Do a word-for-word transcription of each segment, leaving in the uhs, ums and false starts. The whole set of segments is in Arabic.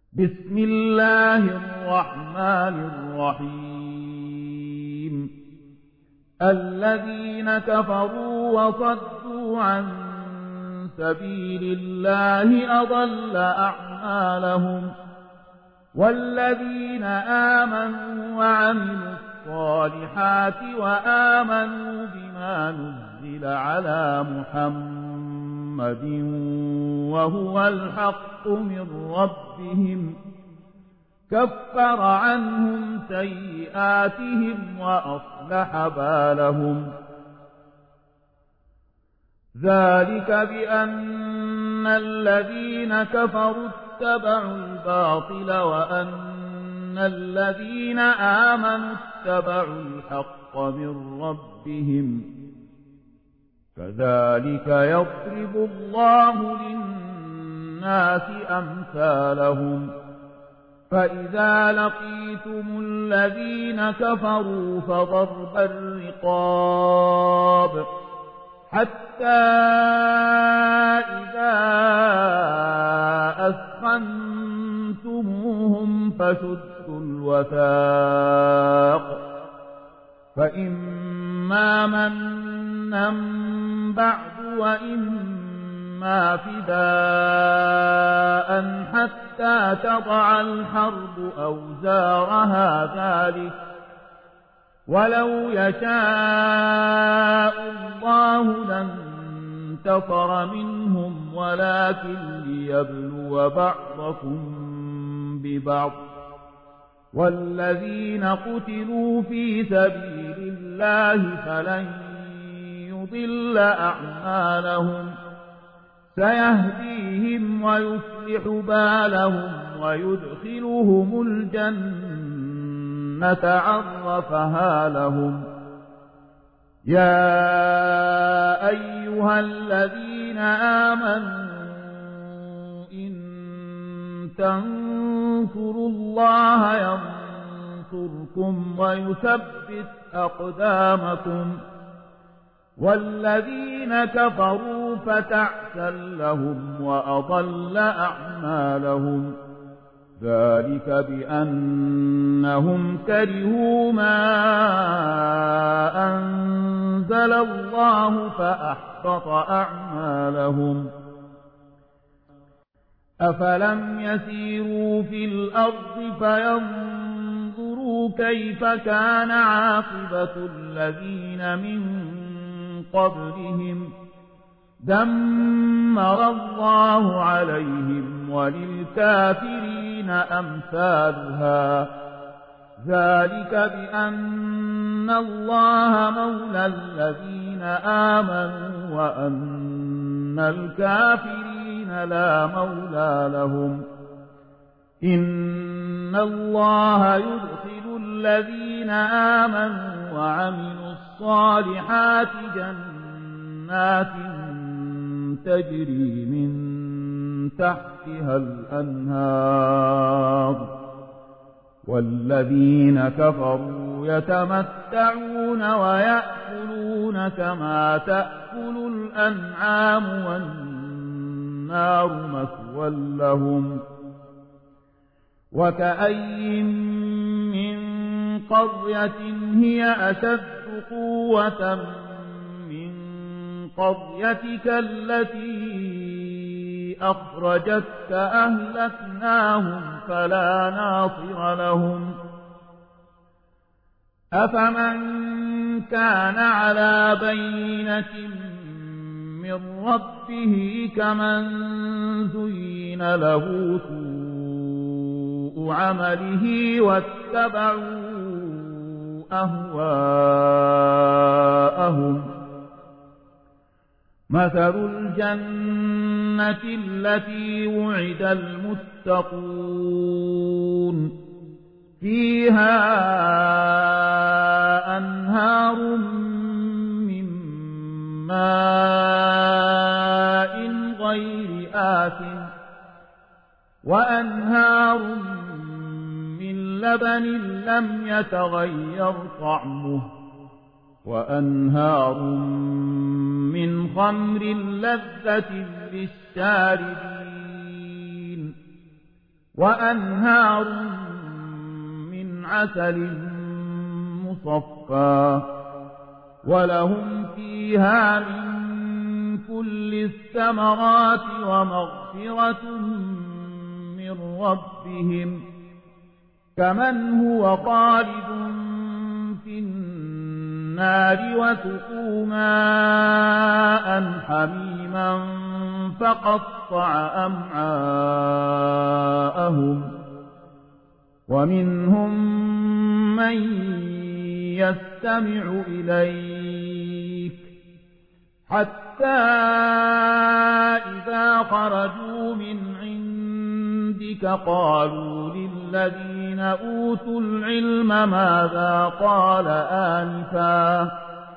بسم الله الرحمن الرحيم الذين كفروا وصدوا عن سبيل الله أضل أعمالهم والذين آمنوا وعملوا الصالحات وآمنوا بما نزل على محمد وهو الحق من ربهم كفر عنهم سيئاتهم وأصلح بالهم ذلك بأن الذين كفروا اتبعوا الباطل وأن الذين آمنوا اتبعوا الحق من ربهم كذلك يضرب الله للناس أمثالهم فإذا لقيتم الذين كفروا فضرب الرقاب حتى إذا أثخنتموهم فشدوا الوثاق فإما منا بعد وإما فداء حتى تضع الحرب أوزارها ذلك ولو يشاء الله لانتصر منهم ولكن ليبلو بعضكم ببعض والذين قتلوا في سبيل الله فلن يضل أعمالهم سيهديهم ويصلح بالهم ويدخلهم الجنة عرفها لهم يا أيها الذين آمنوا إن تنصروا الله ينصركم ويثبت أقدامكم والذين كفروا فتعسا لهم وأضل أعمالهم ذلك بأنهم كرهوا ما أنزل الله فأحبط أعمالهم أفلم يسيروا في الأرض فينظروا كيف كان عاقبة الذين من قبلهم دمر الله عليهم وللكافرين أمثالها ذلك بأن الله مولى الذين آمنوا وأن الكافرين لا مولى لهم إن الله يدخل الذين آمنوا وعملوا الصالحات جنات تجري من تحتها الأنهار والذين كفروا يتمتعون ويأكلون كما تأكل الأنعام والنار مثوى لهم وكأي من قرية هي أشد قوة من قريتك التي أخرجتك أهلكناهم فلا ناصر لهم أفمن كان على بينة من ربه كمن زين له سوء عمله واتبعوا أهواءهم مثل الجنة التي وعد المتقون فيها أنهار من ماء غير آسن وأنهار من لبن لم يتغير طعمه وأنهار من خمر لذة للشاربين وأنهار من عسل مصفى ولهم فيها من كل الثمرات ومغفرة من ربهم كمن هو خالد في النار وسقوا ماء حميما فقطع أمعاءهم ومنهم من يستمع إليك حتى إذا خرجوا من عندك قالوا للذين أوتوا العلم ماذا قال آنفا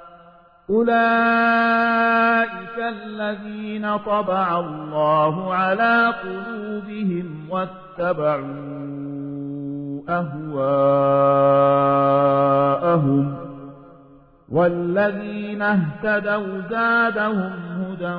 أولئك الذين طبع الله على قلوبهم واتبعوا أهواءهم والذين اهتدوا زادهم هدى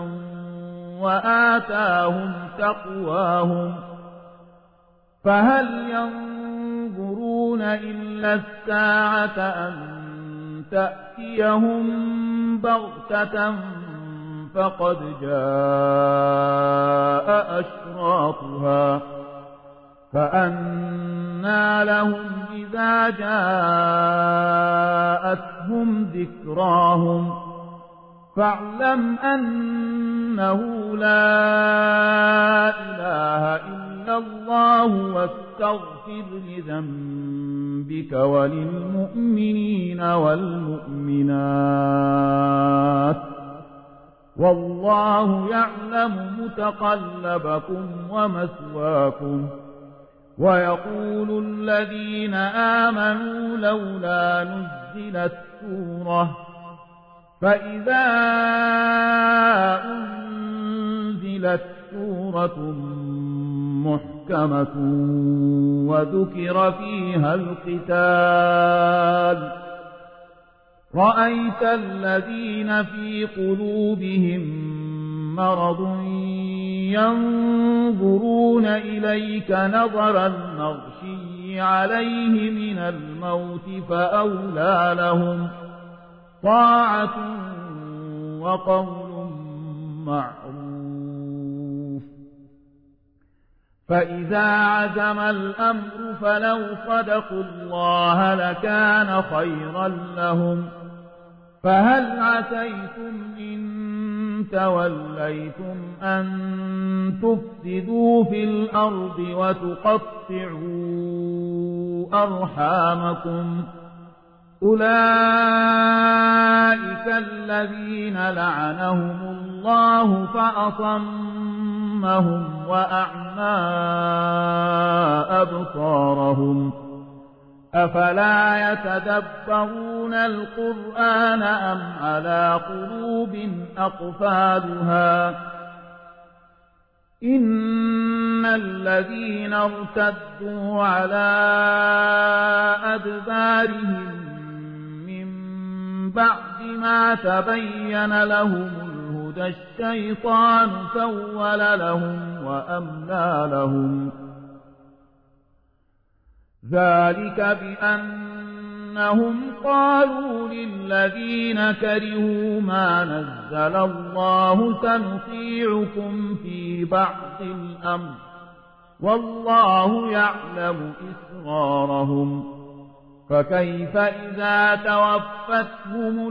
وآتاهم تقواهم فهل ينظرون إلا الساعة أن تأتيهم بغتة فقد جاء أشراطها فأنى لهم إذا جاءتهم ذكراهم فاعلم أنه لا إله إلا الله واستغفر لذنبك وللمؤمنين والمؤمنات والله يعلم متقلبكم ومثواكم ويقول الذين آمنوا لولا نزلت سورة فإذا أنزلت سورة محكمة وذكر فيها القتال رأيت الذين في قلوبهم مرض ينظرون إليك نظر المغشي عليه من الموت فأولى لهم طاعة وقول معروف فإذا عزم الأمر فلو صدقوا الله لكان خيرا لهم فهل عسيتم إن توليتم أن تفسدوا في الأرض وتقطعوا أرحامكم أولئك الذين لعنهم الله فأصمهم وأعمى أبصارهم أفلا يتدبرون القرآن أم على قلوب أقفالها إن الذين ارتدوا على أدبارهم من بعد ما تبين لهم الهدى الشيطان سول لهم وأملى لهم ذلك بأنهم قالوا للذين كرهوا ما نزل الله سنطيعكم في بعض الأمر والله يعلم إسرارهم فكيف إذا توفتهم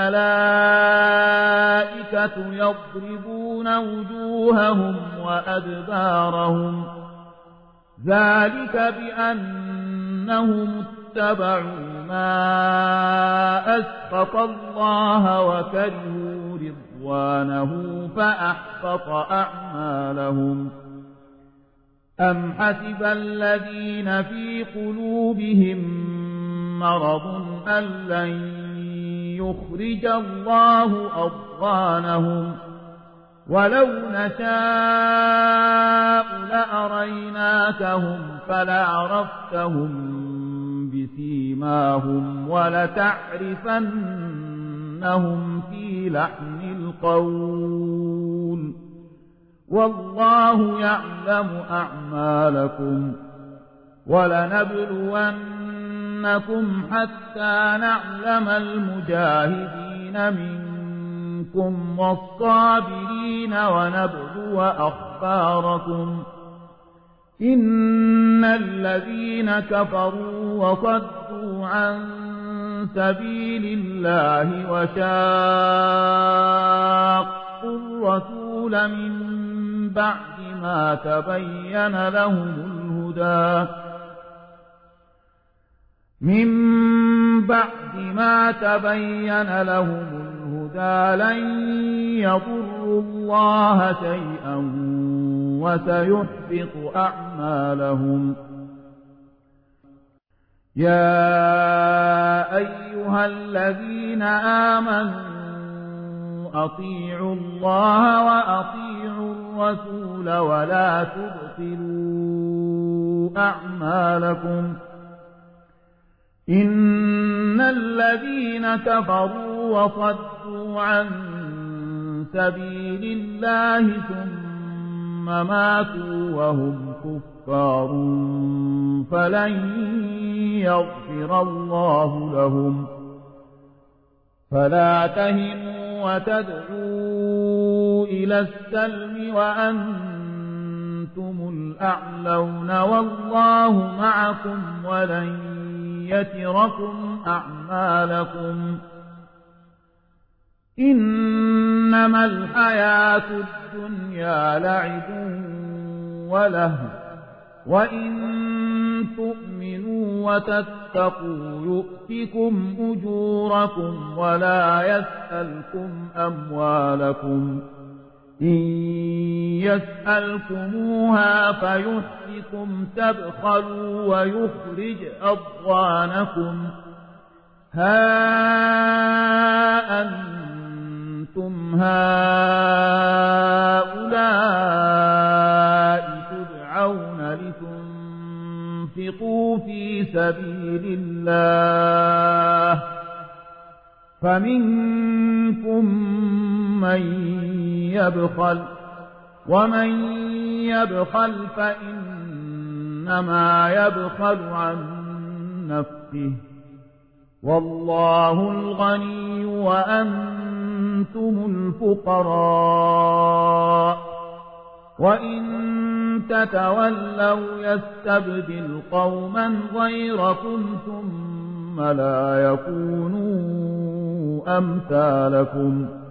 الملائكة يضربون وجوههم وأدبارهم ذلك بأنهم اتبعوا ما أسخط الله وكرهوا رضوانه فأحبط أعمالهم أم حسب الذين في قلوبهم مرض أن لن يخرج الله أضغانهم ولو نشاء لأريناكهم فلعرفتهم بسيماهم ولتعرفنهم في لحن القول والله يعلم أعمالكم ولنبلونكم حتى نعلم المجاهدين منكم والصابرين ونبلو أخباركم إن الذين كفروا وصدوا عن سبيل الله وشاقوا الرسول من بعد ما تبين لهم الهدى من بعد ما تبين لهم الهدى لن يضروا الله شيئا وسيحبط أعمالهم يا أيها الذين آمنوا أطيعوا الله وأطيعوا الرسول ولا تبطلوا أعمالكم إن الذين كفروا وصدوا عن سبيل الله ثم ماتوا وهم كفار فلن يغفر الله لهم فلا تهنوا وتدعوا إلى السلم وأنتم الأعلون والله معكم ولن يتركم أعمالكم إنما الحياة الدنيا لعب ولهو وإن تؤمنوا وتتقوا يؤتكم أجوركم ولا يسألكم أموالكم إن يسألكموها فيحفكم تبخلوا ويخرج أضغانكم ها أنتم هؤلاء تدعون لتنفقوا في سبيل الله فمنكم من يبخل ومن يبخل فإنما يبخل عن نفسه والله الغني وأنتم الفقراء وإن تتولوا يستبدل قوما غيركم ثم لا يكونوا أمثالكم